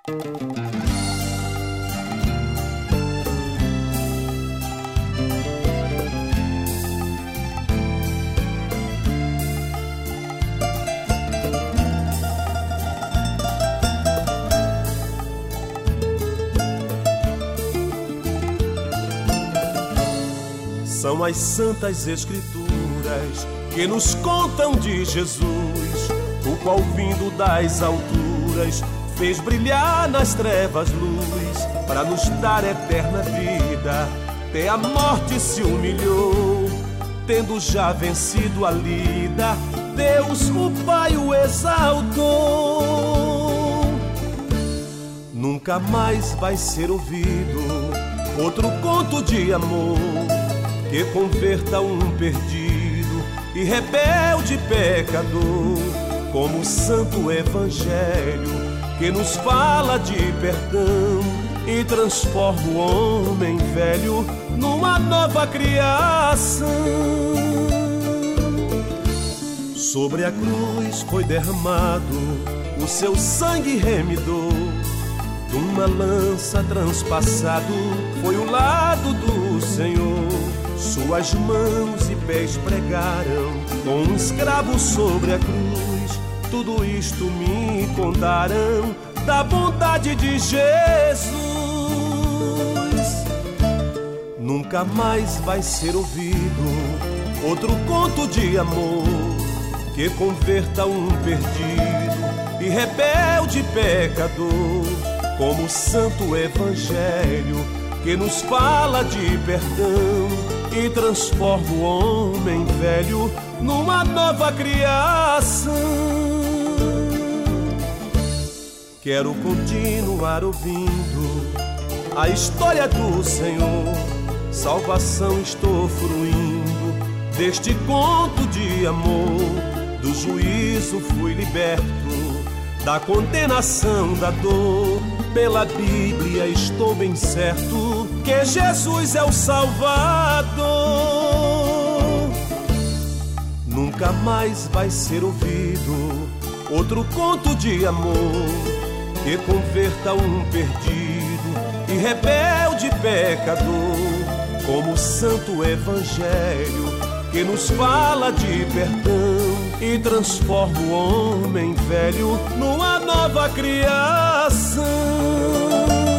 São as santas escrituras que nos contam de Jesus, o qual vindo das alturas fez brilhar nas trevas luz, para nos dar eterna vida. Até a morte se humilhou, tendo já vencido a lida, Deus o Pai o exaltou. Nunca mais vai ser ouvido outro conto de amor que converta um perdido e rebelde pecador, como o santo evangelho que nos fala de perdão e transforma o homem velho numa nova criação. Sobre a cruz foi derramado o seu sangue remidor, de uma lança transpassado foi o lado do Senhor. Suas mãos e pés pregaram com um escravo sobre a cruz. Tudo isto me contarão da bondade de Jesus. Nunca mais vai ser ouvido outro conto de amor que converta um perdido e rebelde pecador, como o santo evangelho que nos fala de perdão e transforma o homem velho numa nova criação. Quero continuar ouvindo a história do Senhor, salvação estou fruindo deste conto de amor. Do juízo fui liberto, da condenação da dor. Pela Bíblia estou bem certo que Jesus é o Salvador. Nunca mais vai ser ouvido outro conto de amor que converta um perdido e rebelde pecador, como o santo evangelho que nos fala de perdão e transforma o homem velho numa nova criação.